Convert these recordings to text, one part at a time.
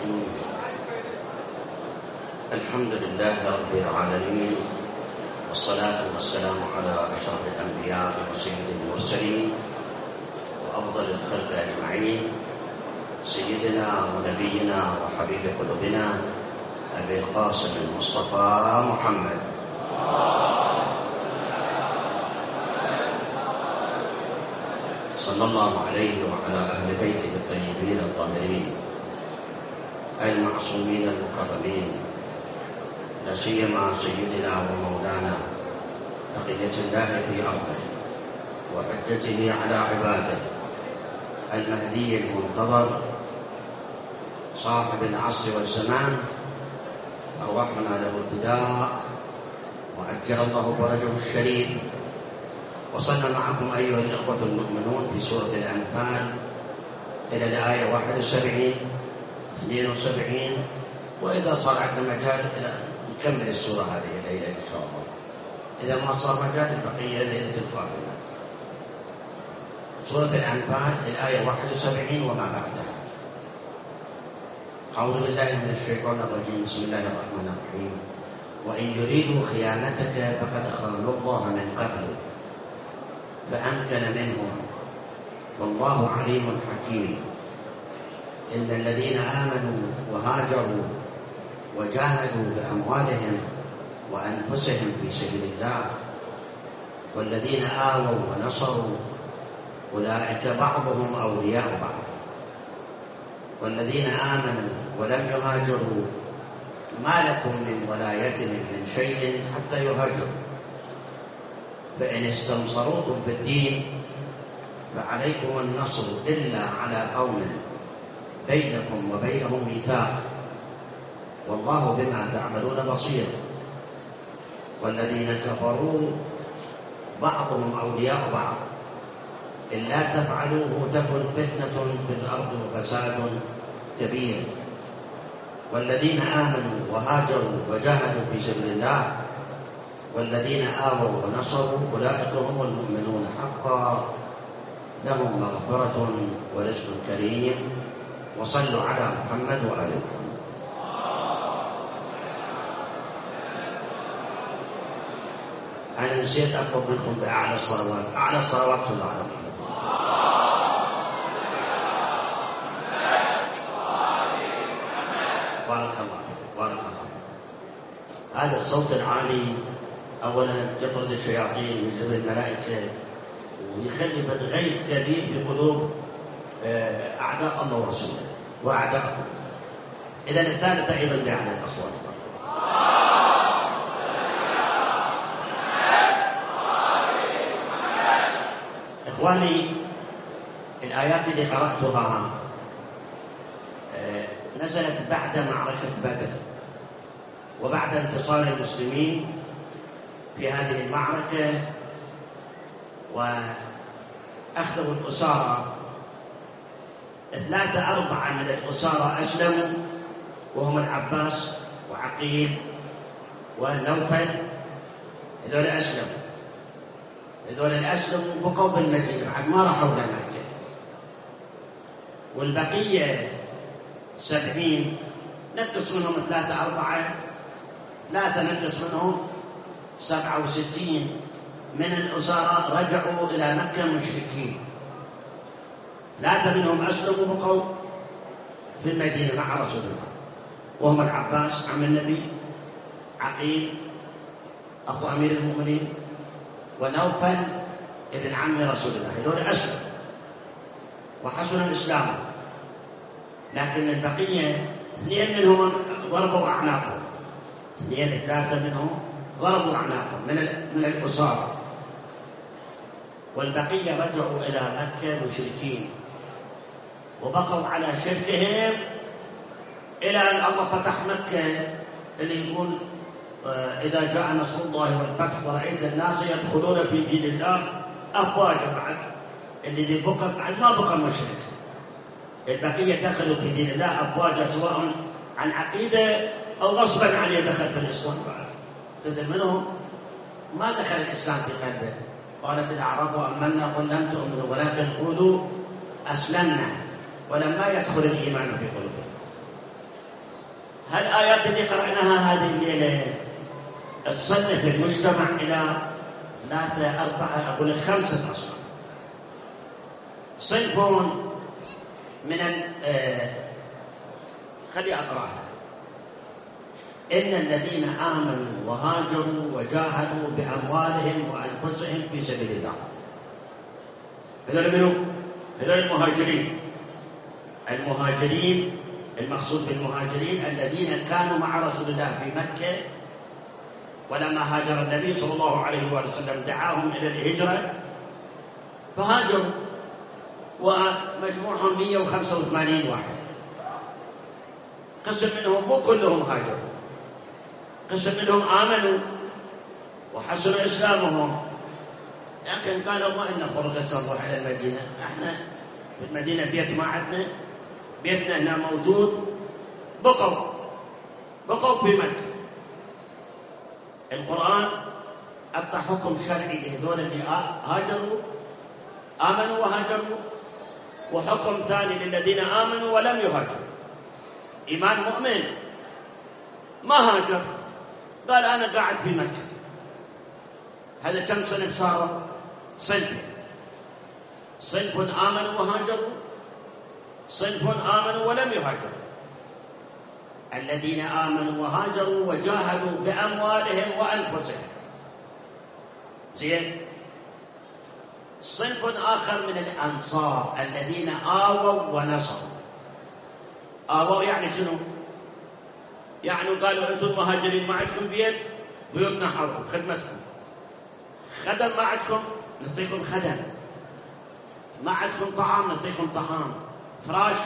الحمد لله رب العالمين، والصلاة والسلام على أشرف الأنبياء وسيد المرسلين وأفضل الخلق أجمعين، سيدنا ونبينا وحبيب قلوبنا أبي القاسم المصطفى محمد صلى الله عليه وعلى أهل بيته الطيبين الطاهرين المعصومين المكرمين، لا سيما سيدنا ومولانا بقية الله في أرضه وحجته على عباده، المهدي المنتظر صاحب العصر والزمان، أرواحنا له الفداء وأجل الله فرجه الشريف. وصلنا معكم أيها الإخوة المؤمنون في سورة الأنفال إلى الآية 71 72، وإذا صار عندنا مجال إلى نكمل السورة هذه الليلة إن شاء الله، إذا ما صار مجال البقية ليلة القادمة. سورة الأنفال الآية 71 وما بعدها. أعوذ بالله من الشيطان الرجيم، بسم الله الرحمن الرحيم. وإن يريدوا خيانتك فقد خانوا الله من قبل فأمكن منهم والله عليم حكيم. إن الذين آمنوا وهاجروا وجاهدوا بأموالهم وأنفسهم في سبيل الله والذين آووا ونصروا أولئك بعضهم أولياء بعض، والذين آمنوا ولم يهاجروا ما لكم من ولايتهم من شيء حتى يهاجروا، فإن استنصروكم في الدين فعليكم النصر إلا على قوم بينكم وبينهم ميثاق والله بما تعملون بصير. والذين كفروا بعضهم أولياء بعض إلا تفعلوه تكن فتنة في الأرض وفساد كبير. والذين آمنوا وهاجروا وجاهدوا في سبيل الله والذين آووا ونصروا أولئك هم المؤمنون حقا لهم مغفرة ورزق كريم. وصلوا على محمد وآل محمد. أنا نسيت أطلب منكم بأعلى الصلوات، أعلى الصلوات صلوا على محمد. بارك الله بارك الله. هذا الصوت العالي أولا يطرد الشياطين ويجلب الملائكة ويخلي غيث كبير في قلوب أعداء الله ورسوله وأعداءه. إذا الثالثة أيضا بأعلى الأصوات. إخواني، الآيات اللي قرأتها نزلت بعد معركة بدر وبعد انتصار المسلمين في هذه المعركة وأخذوا الأسارى. 3-4 من الأسارى أسلموا وهم العباس وعقيل ونوفل. هذول أسلموا بقوا بالمدينة بعد ما راحوا لمكة. والبقية 70 نقص منهم 3-4 نقص منهم 67 من الأسارى رجعوا إلى مكة مشركين. 3 منهم أسلموا بقوا في المدينة مع رسول الله وهم العباس عم النبي، عقيل أخو أمير المؤمنين، ونوفل ابن عم رسول الله. هذول أسلموا وحسن الإسلام. لكن البقية 2 منهم ضربوا أعناقهم، 2-3 منهم ضربوا أعناقهم من الأسارى، والبقية رجعوا إلى مكة مشركين وبقوا على شركهم إلى أن الله فتح مكة، اللي يقول إذا جاء نصر الله والفتح ورأيت الناس يدخلون في دين الله أفواجا. بعد اللي بقى بعد ما بقى مشرك، البقية دخلوا في دين الله أفواجا، سواء عن عقيدة أو غصبا عليه دخل في الإسلام. بعد كثير منهم ما دخل الإسلام في قلبه. قالت الأعراب آمنا قل لم تؤمنوا ولكن قولوا أسلمنا ولما يدخل الإيمان في قلوبهم. هالآيات اللي قرأناها هذه الليلة تصنف المجتمع إلى 3 4 أقول 5 أصناف. صنف من خلي أقرأها: إن الذين آمنوا وهاجروا وجاهدوا بأموالهم وأنفسهم في سبيل الله. هذول منو؟ هذول المهاجرين. المهاجرين، المقصود بالمهاجرين الذين كانوا مع رسول الله في مكة، ولما هاجر النبي صلى الله عليه وسلم دعاهم إلى الهجرة فهاجروا، ومجموعهم 185 واحد. قسم منهم مو كلهم هاجروا، قسم منهم آمنوا وحسنوا إسلامهم، لكن قالوا ما إلنا فرصة نروح إلى المدينة، احنا في المدينة بيت ما عندنا، بيتنا هنا موجود. بقوا في مكة. القرآن أعطى حكم شرعي لهذول اللي هاجروا، آمنوا وهاجروا، وحكم ثاني للذين آمنوا ولم يهاجروا. إيمان مؤمن ما هاجر، قال أنا قاعد في مكة. هذا كم صنف صاروا؟ صنف آمنوا وهاجروا، صنف آمنوا ولم يهاجروا. الذين آمنوا وهاجروا وجاهدوا بأموالهم وأنفسهم. زين. صنف آخر من الأنصار الذين آووا ونصروا. آووا يعني شنو؟ يعني قالوا أنتم المهاجرين ما عندكم بيت، بيوتنا حرب خدمتكم. خدم ما عندكم، نعطيكم خدم. ما عندكم طعام، نعطيكم طعام. فراش،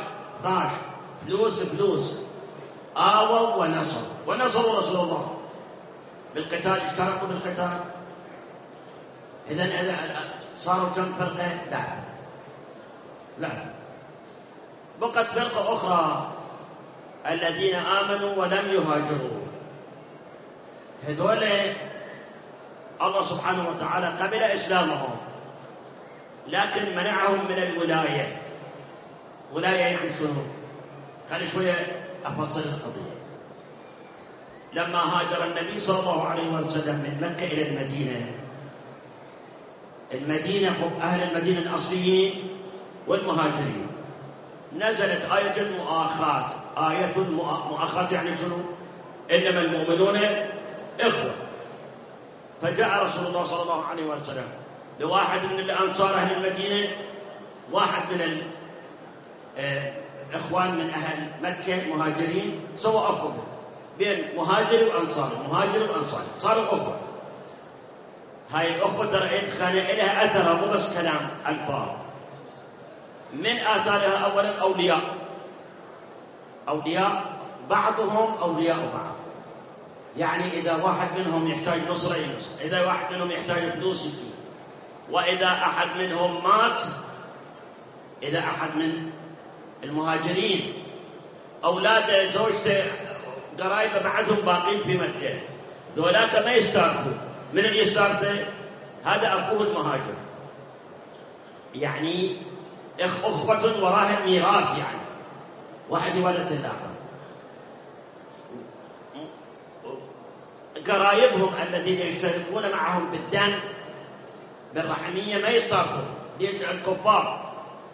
فلوس. آووا ونصروا رسول الله بالقتال، اشتركوا بالقتال. إذن صاروا كم فرقة؟ لا. بقت فرقة أخرى الذين آمنوا ولم يهاجروا. هذول الله سبحانه وتعالى قبل إسلامهم، لكن منعهم من الولاية. ولاية يعني شنو؟ خلي شوية أفصل القضية. لما هاجر النبي صلى الله عليه وسلم من مكة إلى المدينة أهل المدينة الأصليين والمهاجرين، نزلت آية المؤاخاة. آية المؤاخاة يعني شنو؟ إنما المؤمنون إخوة. فجاء رسول الله صلى الله عليه وسلم لواحد من الأنصار أهل المدينة، واحد من إخوان من أهل مكة مهاجرين، سوى أخوة بين مهاجر وأنصار، صاروا أخوة. هاي الأخوة ترى إلها أثرها مو بس كلام ألفاظ. من آثارها أولا أولياء بعضهم أولياء بعض. يعني إذا واحد منهم يحتاج نصرة ينصر، إذا واحد منهم يحتاج فلوس يجيب، وإذا أحد منهم مات، إذا أحد من المهاجرين أولاده زوجته قرايبه بعدهم باقين في مكة، ذولاك ما يستارثوا. من اللي يستارثه؟ هذا أخوه المهاجر. يعني أخوة وراها ميراث، يعني واحد يورث الآخر. قرايبهم الذين يشتركون معهم بالدم بالرحمية ما يستارثوا. يجعل الكفار،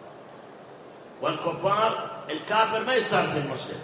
والكفار الكافر ما يستارث المسلم.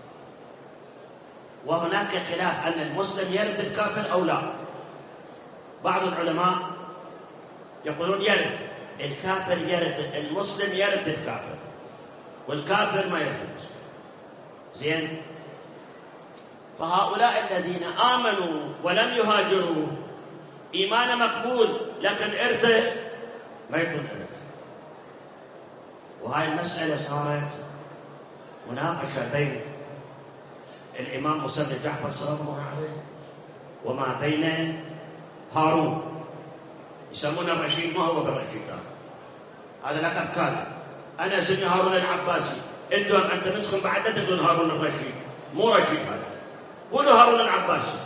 وهناك خلاف أن المسلم يرث الكافر أو لا. بعض العلماء يقولون يرث الكافر، يرث المسلم، يرث الكافر، والكافر ما يرث المسلم. زين. فهؤلاء الذين آمنوا ولم يهاجروا إيمان مقبول، لكن إرثه ما يكون إرث. وهاي المسألة صارت مناقشة بين الإمام موسى بن جعفر سلام الله عليه وما بين هارون. يسمونه الرشيد، ما هو بالرشيد هذا لقب كاذب. أنا اسمي هارون العباسي، أنت نسخن بعد لا تقولون هارون الرشيد، مو رشيد هذا، قولوا هارون العباسي.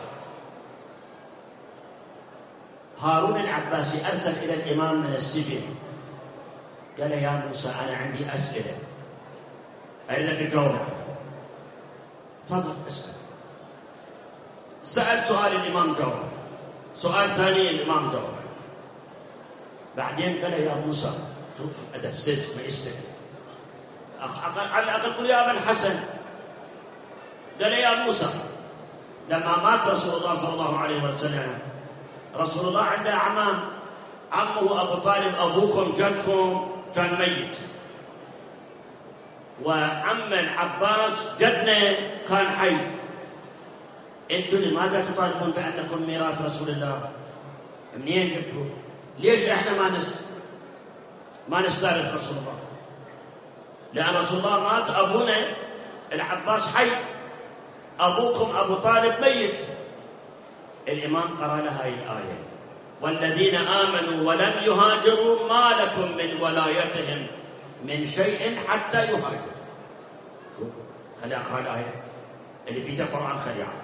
هارون العباسي أرسل إلى الإمام من السجن، قال يا موسى أنا عندي أسئلة أريدك تجاوب عنها. تفضل اسأل. سأل سؤال الإمام جاوب، سؤال ثاني الإمام جاوب. بعدين قال يا موسى، شوف أدب صدق ما يستحي، على الأقل قل يا أبا الحسن. قال يا موسى، لما مات رسول الله صلى الله عليه وسلم، رسول الله عنده أعمام، عمه أبو طالب أبوكم جدكم كان ميت، وعم العباس جدنا كان حي. انتم لماذا تطالبون بأنكم ميراث رسول الله؟ منين جبتوا؟ ليش احنا ما نستارث رسول الله؟ لأن رسول الله مات، أبونا العباس حي، أبوكم أبو طالب ميت. الإمام قرأ لها هذه الآية: والذين آمنوا ولم يهاجروا ما لكم من ولايتهم من شيء حتى يهاجروا. شوف خلي أقرأ الآية اللي بيده قرآن خليعة.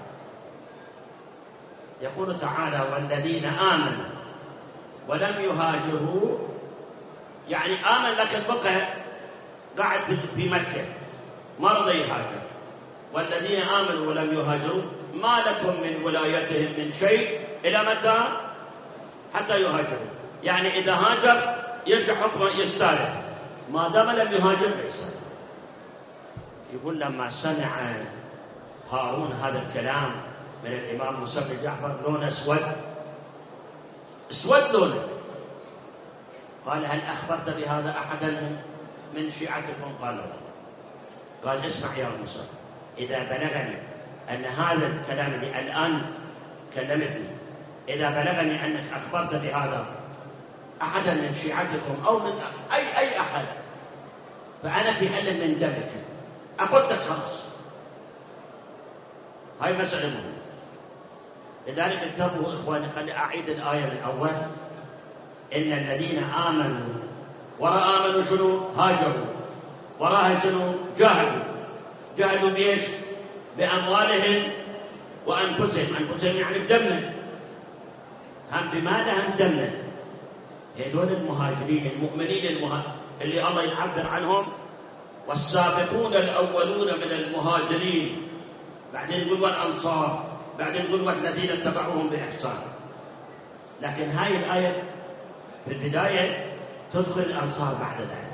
يقول تعالى: والذين آمنوا ولم يهاجروا، يعني آمن لكن بقى قاعد في مكة ما رضى يهاجر. والذين آمنوا ولم يهاجروا ما لكم من ولايتهم من شيء إلى متى؟ حتى يهاجروا. يعني إذا هاجر يرجع حكمه يستارث، ما دام لم يهاجر يستارث. يقول لما سمع هارون هذا الكلام من الإمام موسى بن جعفر لونه اسود لونه. قال: هل أخبرت بهذا أحدا من شيعتكم؟ قال: لا. قال: اسمع يا موسى، إذا بلغني أن هذا الكلام اللي الآن كلمتني، إذا بلغني أنك أخبرت بهذا أحدا من شيعتكم أو من أي أحد، فأنا في حل من دمك، أقلتك خلاص. هاي مسألة مهمة. لذلك انتبهوا إخواني، خلي أعيد الآية من أول: إن الذين آمنوا، وراء آمنوا شنو؟ هاجروا، وراها شنو؟ جاهدوا بإيش؟ بأموالهم وأنفسهم. أنفسهم يعني بدمه، هم بماذا؟ هم دمه. هذول المهاجرين المؤمنين اللي الله يعبر عنهم: والسابقون الأولون من المهاجرين، بعدين يقول والأنصار، بعدين يقول والذين اتبعوهم بإحسان. لكن هاي الآية في البداية تدخل الأنصار بعد ذلك.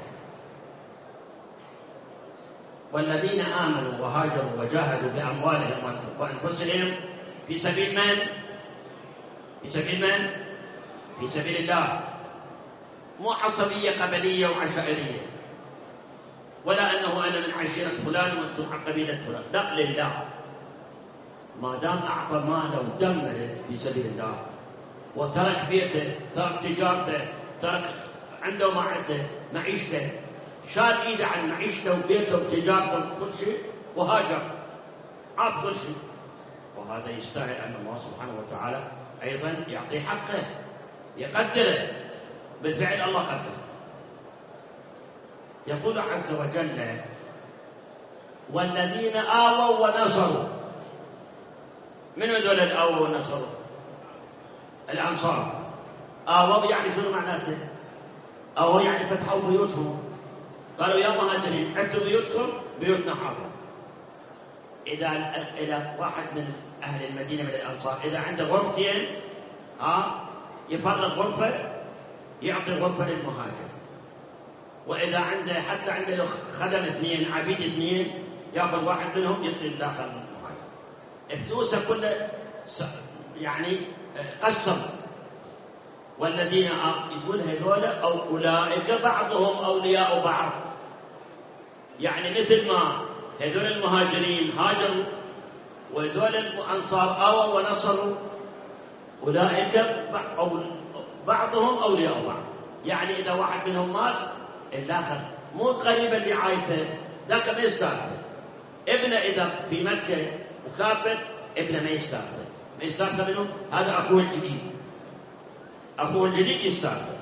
والذين آمنوا وهاجروا وجاهدوا بأموالهم وأنفسهم في سبيل من؟ في سبيل من؟ في سبيل الله. مو عصبية قبلية وعشائرية، ولا أنه أنا من عشيرة فلان وأنتم عن قبيلة فلان، لا، لله. ما دام أعطى ماله ودمه في سبيل الله، وترك بيته، ترك تجارته، ترك عنده ما عنده معيشته، شال إيده عن معيشته وبيته وتجارته وكل شيء وهاجر، عاف كل شيء، وهذا يستاهل أن الله سبحانه وتعالى أيضا يعطي حقه، يقدره. بالفعل الله قدره. يقول عز وجل: والذين آووا ونصروا. من هذول الآووا ونصروا؟ الأنصار. آووا يعني شنو معناته؟ آووا يعني فتحوا بيوتهم، قالوا يا مهاجرين عدوا بيوتكم، بيوتنا حاضرة. إذا واحد من أهل المدينة من الأنصار إذا عنده غرفتين، يفرغ غرفة يعطي غرفة للمهاجر، وإذا عنده حتى عنده خدم اثنين، عبيد اثنين، يأخذ واحد منهم يعطي داخل المهاجر. فلوسه كله يعني قسم. والذين يقول هذول أو أولئك بعضهم أولياء بعض، يعني مثل ما هذول المهاجرين هاجروا وهذول الأنصار آووا ونصروا، أولئك بعضهم أولياء بعض. يعني إذا واحد منهم مات الآخر مو قريبا لعائلته، ذاك ما يستأثر. ابنه إذا في مكة وكافر، ابنه ما يستأثر منه، هذا أخوه الجديد، أخوه الجديد يستأثر.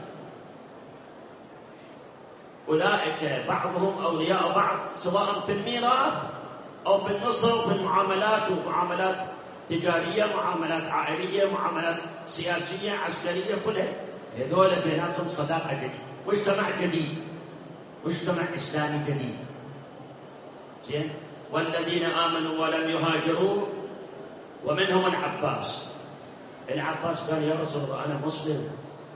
أولئك بعضهم أولياء بعض، سواء في الميراث أو في النصر، في المعاملات، ومعاملات تجارية، معاملات عائلية، معاملات سياسية، عسكرية، كلها هذول بيناتهم صداقة جديدة، مجتمع جديد، مجتمع إسلامي جديد. زين؟ والذين آمنوا ولم يهاجروا، ومنهم العباس. العباس قال يا رسول الله أنا مسلم،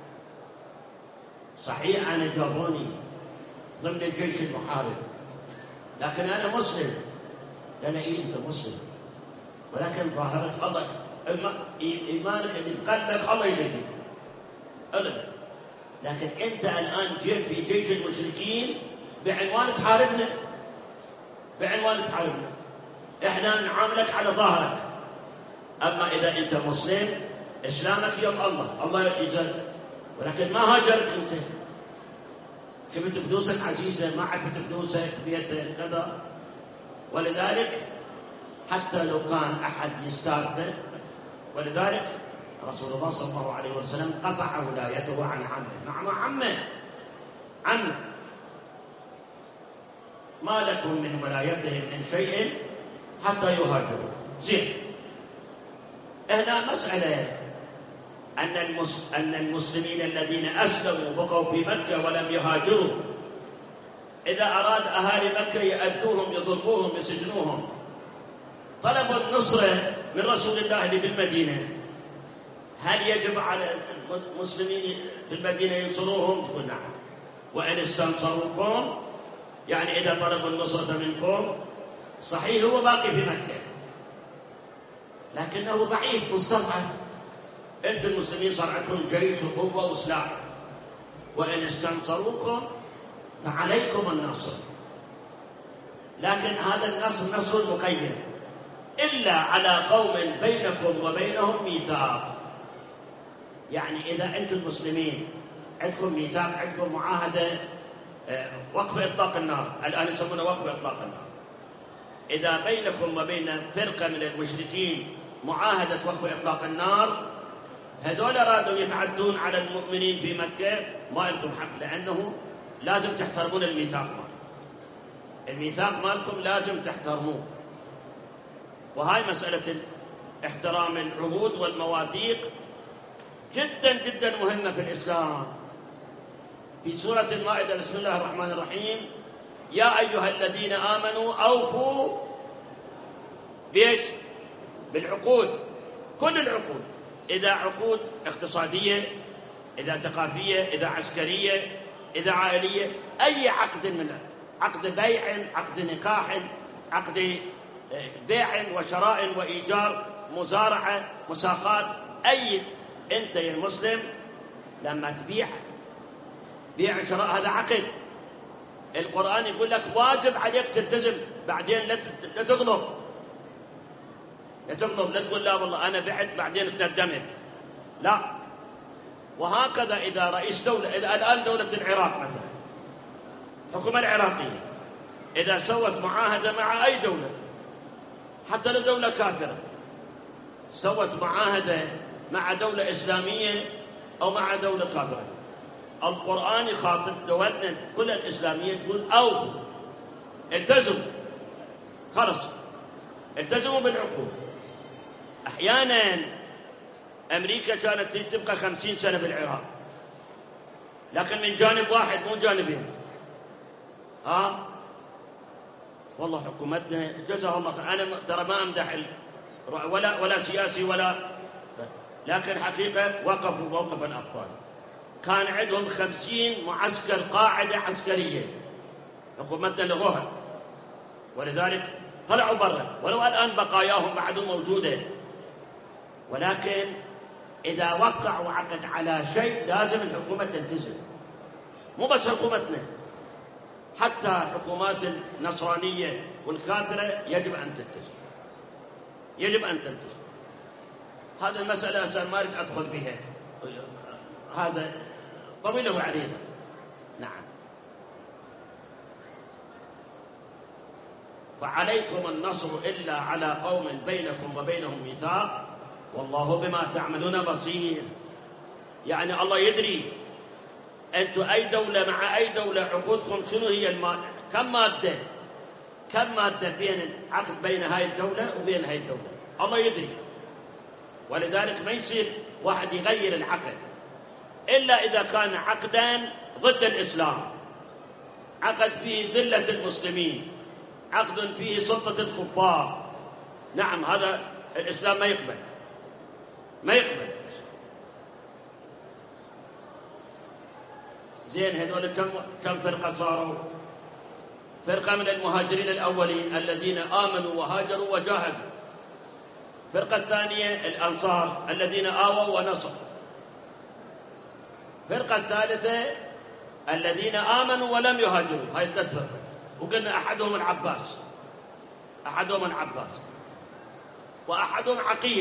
صحيح أنا جابوني ضمن الجيش المحارب، لكن أنا مسلم. قال إيه أنت مسلم، ولكن ظاهرك الله إيمانك اللي بقلبك الله يهديك أبدا، لكن أنت الآن جيت في جيش المشركين بعنوان تحاربنا، بعنوان تحاربنا، إحنا نعاملك على ظاهرك. أما إذا أنت مسلم إسلامك يوم الله يجزاك، ولكن ما هاجرت أنت، شفت فلوسك عزيزة، ما عرفت فلوسك بيتك كذا. ولذلك حتى لو كان أحد يستارته، ولذلك رسول الله صلى الله عليه وسلم قطع ولايته عن عمه. مع عمه ما لكم من ولايتهم من شيء حتى يهاجروا. زين، هنا مسألة أن المسلمين الذين أسلموا بقوا في مكة ولم يهاجروا، إذا أراد أهالي مكة يأذوهم يضربوهم يسجنوهم، طلبوا النصرة من رسول الله اللي بالمدينة، هل يجب على المسلمين بالمدينة ينصروهم؟ يقول نعم. وإن استنصروكم، يعني إذا طلبوا النصرة منكم، صحيح هو باقي في مكة لكنه ضعيف مستضعف، أنتم المسلمين صار عندكم جيش وقوة وسلاح، وإن استنصروكم فعليكم النصر، لكن هذا النصر نصر مقيد، إلا على قوم بينكم وبينهم ميثاق. يعني إذا أنتم المسلمين عندكم ميثاق، عندكم معاهدة وقف إطلاق النار، الآن يسمونه وقف إطلاق النار، إذا بينكم وبين فرقة من المشركين معاهدة وقف إطلاق النار، هذول أرادوا يتعدون على المؤمنين في مكة، ما لكم حق، لأنه لازم تحترمون الميثاق مالكم، الميثاق مالكم لازم تحترموه. وهاي مسألة احترام العهود والمواثيق جدا جدا مهمة في الإسلام. في سورة المائدة بسم الله الرحمن الرحيم: يا أيها الذين آمنوا أوفوا بإيش؟ بالعقود، كل العقود، إذا عقود اقتصادية، إذا ثقافية، إذا عسكرية، إذا عائلية، أي عقد منها، عقد بيع، عقد نكاح، عقد بيع وشراء وإيجار، مزارعة، مساقات، أي، أنت يا المسلم لما تبيع بيع شراء هذا عقد. القرآن يقول لك واجب عليك تلتزم، بعدين لا تغلط، لا تقول لا والله أنا بعت بعدين تندمت، لا. وهكذا إذا رئيس دولة، إذا الآن دولة العراق مثلا، الحكومة العراقية إذا سوت معاهدة مع أي دولة، حتى لو دولة كافرة، سوت معاهدة مع دولة إسلامية أو مع دولة كافرة، القرآن يخاطب دولتنا كل الإسلامية، تقول أو التزموا، خلص التزموا بالعقود. أحيانا أمريكا كانت تبقى 50 سنة بالعراق، لكن من جانب واحد مو جانبين. والله حكومتنا جزاها الله خير، أنا ترى ما أمدح ولا سياسي لكن حقيقة وقفوا موقف الأبطال. كان عندهم 50 معسكر، قاعدة عسكرية، حكومتنا لغوها، ولذلك طلعوا برا، ولو الآن بقاياهم بعدهم موجودة. ولكن إذا وقعوا عقد على شيء لازم الحكومة تلتزم، مو بس حكومتنا، حتى حكومات النصرانية والكافرة يجب أن تلتزم، يجب أن تلتزم. هذه المسألة ما أريد أدخل بها، هذا طويلة وعريضة. نعم. فعليكم النصر إلا على قوم بينكم وبينهم ميثاق والله بما تعملون بصير. يعني الله يدري أنتم أي دولة مع أي دولة عقودكم شنو هي كم مادة بين العقد بين هاي الدولة وبين هاي الدولة، الله يدري. ولذلك ما يصير واحد يغير العقد إلا إذا كان عقدا ضد الإسلام، عقد فيه ذلة المسلمين، عقد فيه سلطة الكفار. نعم، هذا الإسلام ما يقبل. زين، هذول كم فرقة صاروا؟ فرقة من المهاجرين الأولين الذين آمنوا وهاجروا وجاهدوا. فرقة الثانية الأنصار الذين آووا ونصروا. فرقة الثالثة الذين آمنوا ولم يهاجروا. هاي ثلاث فرق، وقلنا أحدهم العباس وأحدهم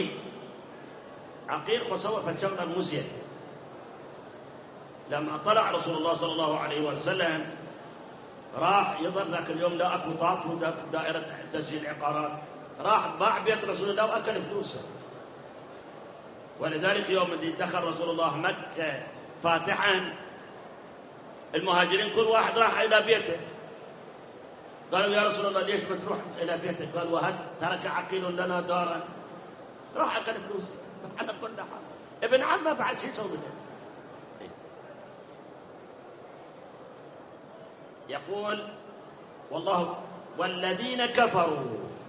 عقيل خصوة فالشمل المزين. لما طلع رسول الله صلى الله عليه وسلم راح يظل ذاك اليوم لا أكو طاف دائرة تسجيل عقارات، راح باع بيت رسول الله وأكل فلوسه. ولذلك يوم اللي دخل رسول الله مكة فاتحا، المهاجرين كل واحد راح إلى بيته، قالوا يا رسول الله ليش بتروح إلى بيتك؟ قال وهل ترك عقيل لنا دارا؟ راح أكل فلوسه على كل حال. ابن عم ما فعل شيء يسوي له. يقول والله والذين كفروا،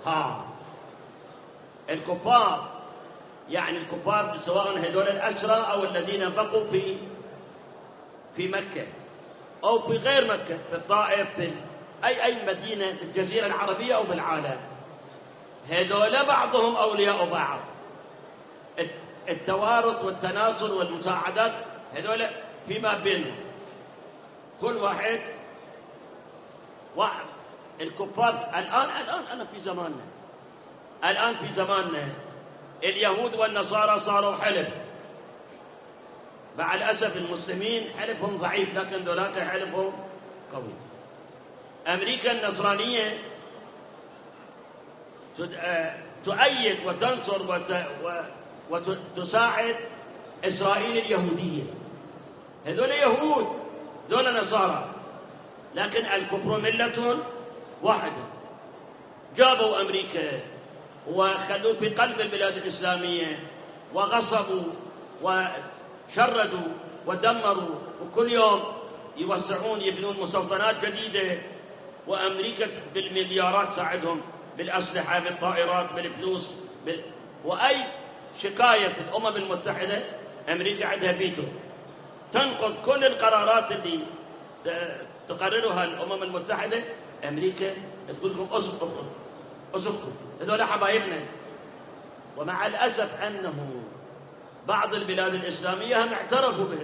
الكفار، يعني الكفار سواء هذول الأسرى أو الذين بقوا في مكة أو في غير مكة، في الطائف، في أي مدينة في الجزيرة العربية أو بالعالم، هذول بعضهم أولياء بعض. التوارث والتناصر والمساعدات هذول فيما بينهم، كل واحد الكفار الآن أنا في زماننا اليهود والنصارى صاروا حلف. مع الأسف المسلمين حلفهم ضعيف، لكن ذولاك حلفهم قوي. أمريكا النصرانية تؤيد وتنصر وتساعد إسرائيل اليهودية. هذول يهود، دول نصارى، لكن الكفر ملة واحدة. جابوا أمريكا وخلوا في قلب البلاد الإسلامية وغصبوا وشردوا ودمروا، وكل يوم يوسعون يبنون مستوطنات جديدة، وأمريكا بالمليارات ساعدهم بالأسلحة بالطائرات بالفلوس وأي شكاية في الأمم المتحدة أمريكا عندها فيتو، تنقض كل القرارات اللي تقررها الأمم المتحدة. أمريكا تقول لكم أسقوا، هذول حبايبنا. ومع الأسف أنه بعض البلاد الإسلامية هم اعترفوا به.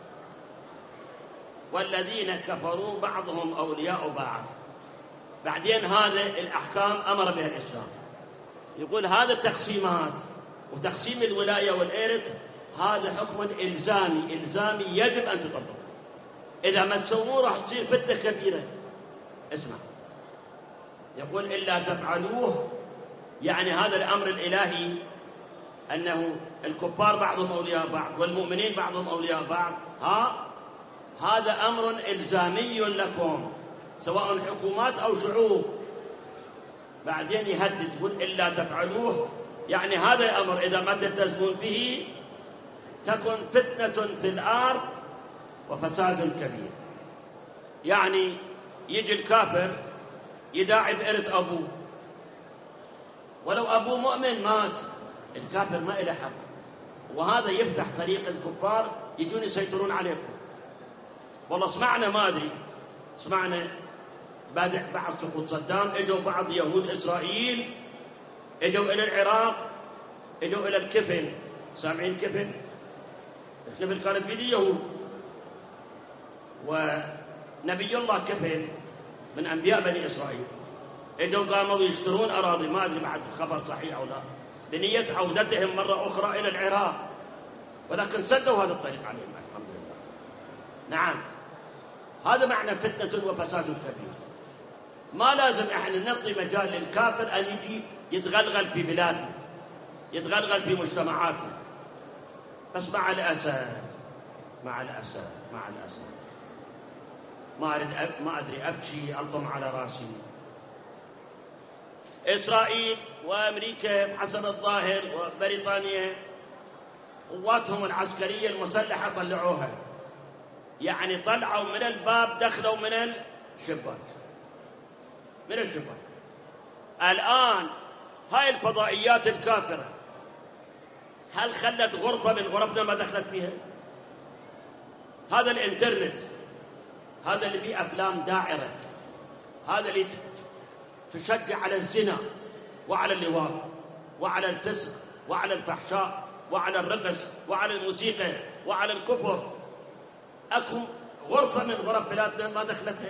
والذين كفروا بعضهم أولياء بعض. بعدين هذا الأحكام أمر بها الإسلام، يقول هذا التقسيمات وتقسيم الولاية والإرث هذا حكم إلزامي يجب أن تطبق. إذا ما تسووه راح تصير فتنة كبيرة. اسمع، يقول إلا تفعلوه، يعني هذا الأمر الإلهي أنه الكفار بعضهم أولياء بعض والمؤمنين بعضهم أولياء بعض، هذا أمر إلزامي لكم سواء حكومات أو شعوب. بعدين يهدد يقول إلا تفعلوه، يعني هذا الأمر إذا ما تلتزمون به تكن فتنة في الأرض وفساد كبير. يعني يجي الكافر يداعي بإرث أبوه، ولو أبوه مؤمن مات الكافر ما إله حق، وهذا يفتح طريق الكفار يجون يسيطرون عليكم. والله سمعنا، ما أدري، سمعنا بعد سقوط صدام اجوا بعض يهود إسرائيل اجوا إلى العراق، اجوا إلى الكفل. سامعين الكفل كانت بيد يهود، ونبي الله كفل من أنبياء بني إسرائيل اجوا قاموا يشترون أراضي، ما أدري بعد خبر صحيح أو لا، بنية عودتهم مرة أخرى إلى العراق، ولكن سدوا هذا الطريق عليهم الحمد لله. نعم، هذا معنى فتنة وفساد كبير. ما لازم احنا نعطي مجال للكافر أن يجي يتغلغل في بلادنا، يتغلغل في مجتمعاتنا. بس مع الأسف ما أدري أبكي ألطم على راسي. إسرائيل وأمريكا حسب الظاهر وبريطانيا قواتهم العسكرية المسلحة طلعوها، يعني طلعوا من الباب، دخلوا من الشباك. الآن هاي الفضائيات الكافرة هل خلت غرفة من غرفنا ما دخلت فيها؟ هذا الإنترنت، هذا اللي فيه أفلام داعرة، هذا اللي تشجع على الزنا وعلى اللواط وعلى الفسق وعلى الفحشاء وعلى الرقص وعلى الموسيقى وعلى الكفر، أكو غرفة من غرف بلادنا ما دخلتها؟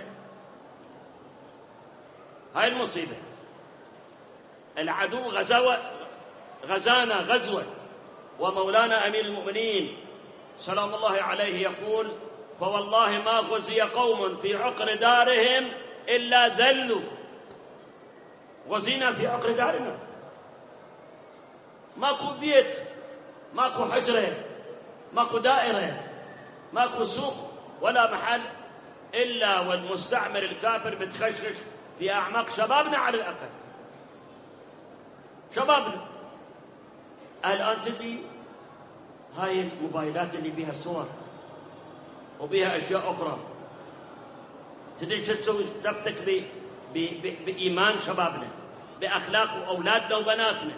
هاي المصيبة. العدو غزانا غزوة، ومولانا أمير المؤمنين سلام الله عليه يقول: فوالله ما غزي قوم في عقر دارهم إلا ذلوا. غزينا في عقر دارنا، ماكو بيت، ماكو حجرة، ماكو دائرة، ماكو سوق ولا محل إلا والمستعمر الكافر بتخشش في أعماق شبابنا. على الأقل شبابنا الآن تدري هاي الموبايلات اللي بيها صور وبيها أشياء أخرى، تدري شو تسوي؟ تفتك بإيمان شبابنا، بأخلاق أولادنا وبناتنا.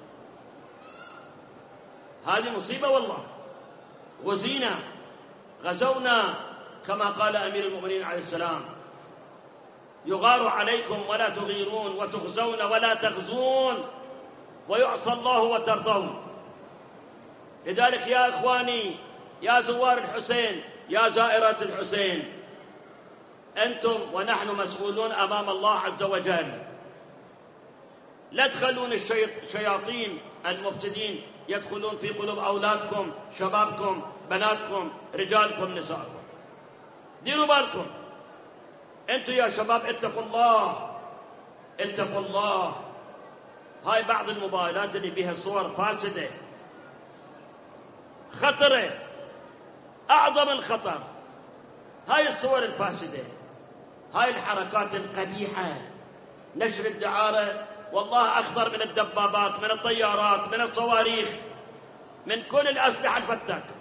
هذه مصيبة والله. غزينا، غزونا، كما قال أمير المؤمنين عليه السلام: يغار عليكم ولا تغيرون، وتغزون ولا تغزون، ويعصى الله وترضون. لذلك يا إخواني، يا زوار الحسين، يا زائرات الحسين، أنتم ونحن مسؤولون أمام الله عز وجل. لا تخلون الشياطين المفسدين يدخلون في قلوب أولادكم، شبابكم، بناتكم، رجالكم، نسائكم. ديروا بالكم أنتم يا شباب، اتقوا الله، اتقوا الله. هاي بعض الموبايلات اللي بها صور فاسدة خطرة، أعظم الخطر. هاي الصور الفاسدة، هاي الحركات القبيحة، نشر الدعارة، والله أخطر من الدبابات، من الطيارات، من الصواريخ، من كل الأسلحة الفتاكة.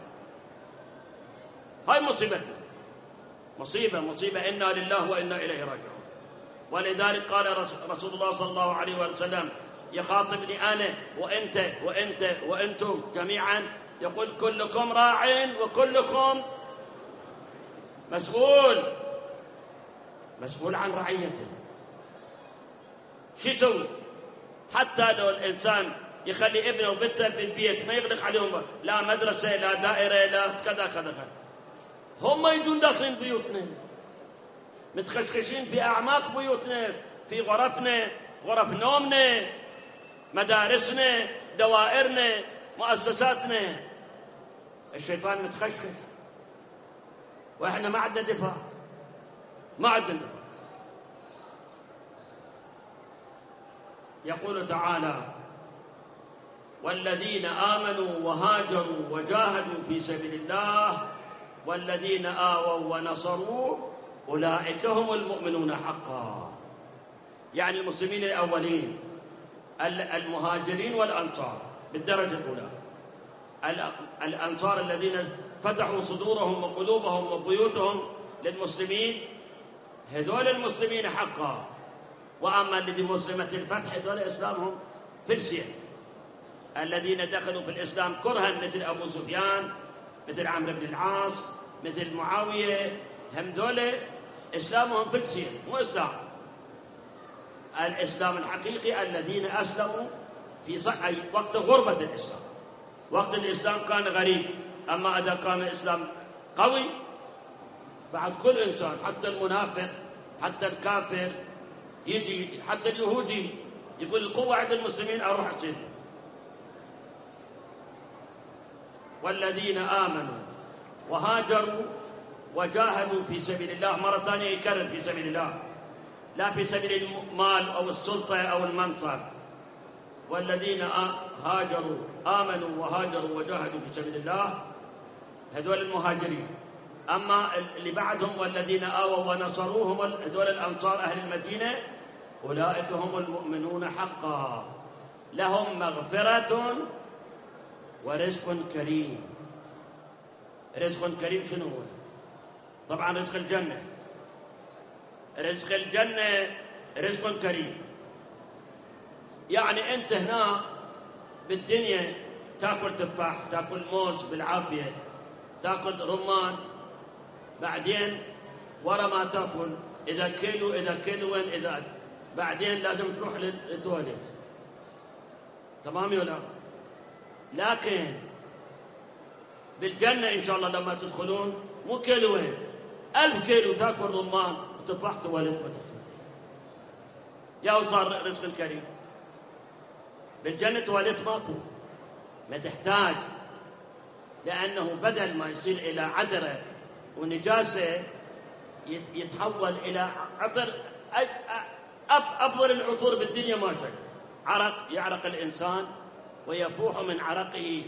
هاي مصيبتنا، مصيبة مصيبة، إنا لله وإنا إليه راجعون. ولذلك قال رسول الله صلى الله عليه وسلم يخاطبني أنا وأنت وأنت وأنتم جميعا، يقول: كلكم راع وكلكم مسؤول عن رعيته. شو يسوي؟ حتى لو الإنسان يخلي ابنه وبنته في البيت ما يغلق عليهم لا مدرسة لا دائرة لا كذا كذا، هم يجون داخلين بيوتنا، متخشخشين في أعماق بيوتنا، في غرفنا، غرف نومنا، مدارسنا، دوائرنا، مؤسساتنا. الشيطان متخشخش، وإحنا ما عندنا دفاع، ما عندنا دفاع. يقول تعالى: والذين آمنوا وهاجروا وجاهدوا في سبيل الله والذين آووا ونصروا أولئك هم المؤمنون حقا. يعني المسلمين الأولين، المهاجرين والأنصار بالدرجة الأولى، الأنصار الذين فتحوا صدورهم وقلوبهم وبيوتهم للمسلمين، هذول المسلمين حقا. وأما الذي مسلمة الفتح هذول إسلامهم فلسية، الذين دخلوا في الإسلام كرها، مثل أبو سفيان، مثل عمرو بن العاص، مثل معاوية، هم ذول إسلامهم فلسية، مو إسلام. الإسلام الحقيقي الذين أسلموا في وقت غربة الإسلام، وقت الإسلام كان غريب. أما إذا كان الإسلام قوي، بعد كل إنسان، حتى المنافق، حتى الكافر، يجي حتى اليهودي يقول: القوة عند المسلمين، أروح أسلم. والذين آمنوا وهاجروا وجاهدوا في سبيل الله، مرة ثانية يكرر في سبيل الله، لا في سبيل المال أو السلطة أو المنصب. والذين هاجروا، آمنوا وهاجروا وجاهدوا في سبيل الله، هذول المهاجرين. أما اللي بعدهم والذين آووا ونصروهم، هذول الأنصار أهل المدينة، أولئك هم المؤمنون حقا، لهم مغفرة ورزق كريم. رزق كريم شنو هو؟ طبعا رزق الجنة. رزق الجنة رزق كريم. يعني أنت هنا بالدنيا تأكل تفاح، تأكل موز بالعافية، تأكل رمان، بعدين ورا ما تأكل إذا كيلوين إذا بعدين لازم تروح للتواليت. تمام ولا لا؟ لكن بالجنة إن شاء الله لما تدخلون مو كيلوين، 1000 كيلو تأكل رمان وتفاح تواليت ما تدخل. يا وصار رزق الكريم. بالجنة تواليت ماكو، ما تحتاج، لأنه بدل ما يصير إلى عذرة ونجاسة يتحول إلى عطر. أفضل العطور بالدنيا ما شيء، عرق، يعرق الإنسان ويفوح من عرقه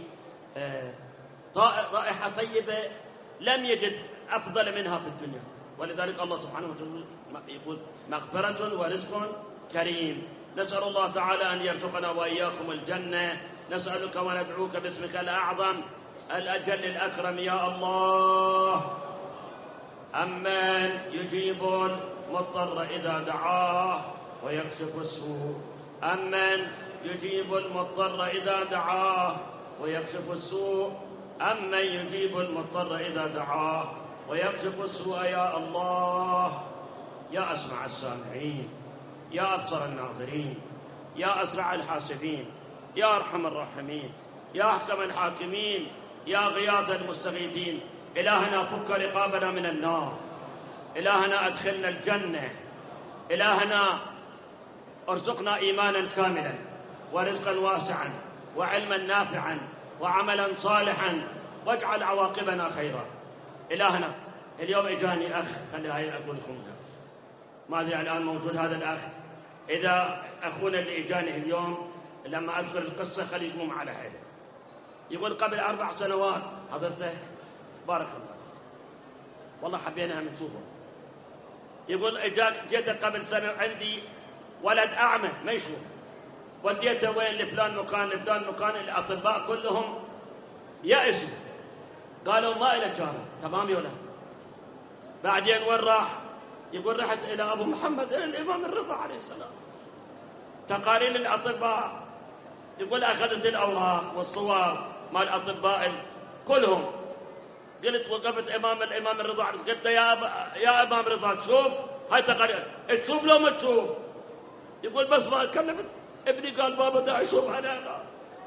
رائحة طيبة لم يجد أفضل منها في الدنيا. ولذلك الله سبحانه وتعالى يقول مغفرة ورزق كريم. نسأل الله تعالى أن يرزقنا وإياكم الجنة. نسألك وندعوك باسمك الأعظم الأجل الأكرم يا الله. أمن يجيب المضطر إذا دعاه ويكشف السوء. أمن يجيب المضطر إذا دعاه ويكشف السوء. أمن يجيب المضطر إذا دعاه ويكشف السوء يا الله. يا أسمع السامعين، يا أبصر الناظرين، يا أسرع الحاسبين، يا أرحم الراحمين، يا أحكم الحاكمين، يا غياث المستغيثين. إلهنا فك رقابنا من النار، إلهنا أدخلنا الجنة، إلهنا ارزقنا إيمانا كاملا ورزقا واسعا وعلما نافعا وعملا صالحا واجعل عواقبنا خيرا. إلهنا اليوم إجاني أخ، خلي هاي أقول لكم ما أدري الآن موجود هذا الأخ. إذا أخونا اللي إجاني اليوم لما أذكر القصة خلي يقوم على حيله. يقول قبل 4 سنوات حضرتك بارك الله والله حبينا أن نشوفه. يقول جيت قبل سنة عندي ولد أعمى ما يشوف، وديته وين لفلان مكان لفلان مكان، الأطباء كلهم يأسوا قالوا ما إلى جارة. تمام يولا. بعدين وين راح؟ يقول رحت إلى أبو محمد إلى الإمام الرضا عليه السلام، تقارير الأطباء. يقول أخذت الأوراق والصور مال الأطباء كلهم. قلت وقفت الإمام الرضا عليه السلام، قلت له يا إمام رضا تشوف هاي تقارير، تشوف لو ما تشوف؟ يقول بس ما كلمت ابني قال بابا دا أشوف أنا.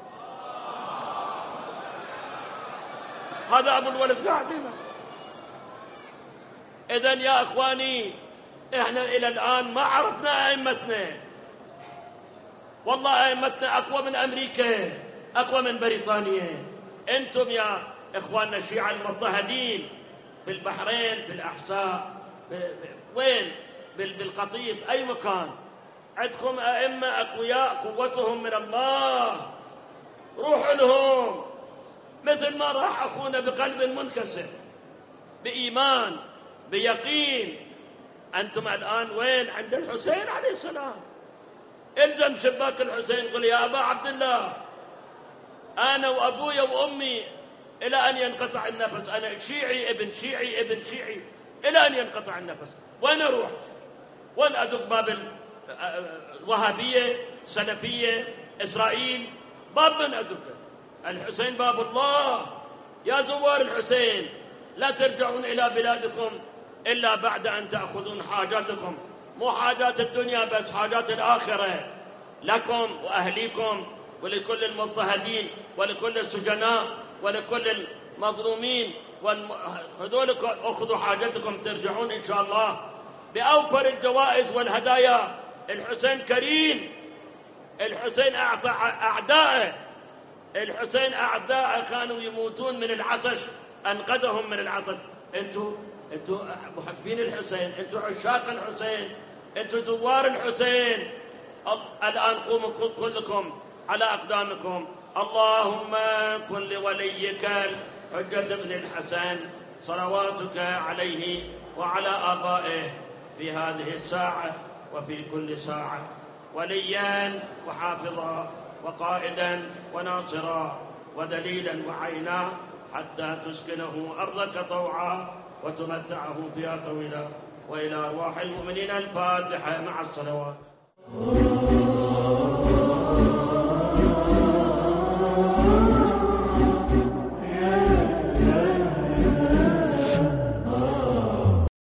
هذا أبو الولد قاعد هنا. إذن يا أخواني إحنا إلى الآن ما عرفنا أئمتنا. والله أئمتنا أقوى من أمريكا، أقوى من بريطانيا. أنتم يا إخواننا الشيعة المضطهدين في البحرين، في الأحساء، وين بالقطيف، أي مكان عندكم أئمة أقوياء قوتهم من الله، روحوا لهم مثل ما راح أخونا بقلب منكسر بإيمان بيقين. أنتم الآن وين؟ عند الحسين عليه السلام. الزم شباك الحسين قل يا أبا عبد الله أنا وأبويا وأمي إلى أن ينقطع النفس، أنا شيعي ابن شيعي ابن شيعي إلى أن ينقطع النفس. وين أروح؟ وين أدق باب الوهابية، سلفية، إسرائيل؟ باب من أدقه؟ الحسين باب الله. يا زوار الحسين لا ترجعون إلى بلادكم إلا بعد أن تأخذون حاجاتكم، مو حاجات الدنيا بس، حاجات الآخرة لكم وأهليكم ولكل المضطهدين ولكل السجناء ولكل المظلومين. هذولك أخذوا حاجتكم ترجعون إن شاء الله بأوفر الجوائز والهدايا. الحسين كريم، الحسين أعطى أعدائه، الحسين أعدائه كانوا يموتون من العطش أنقذهم من العطش. أنتوا محبين الحسين، أنتوا عشاق الحسين، أنتوا زوار الحسين. الآن قوموا كلكم على أقدامكم. اللهم كن لوليك حجة بن الحسن صلواتك عليه وعلى آبائه في هذه الساعة وفي كل ساعة وليا وحافظا وقائدا وناصرا ودليلا وعينا حتى تسكنه أرضك طوعا وتمتعه فيها طويلا. وإلى أرواح المؤمنين الفاتحة مع الصلوات.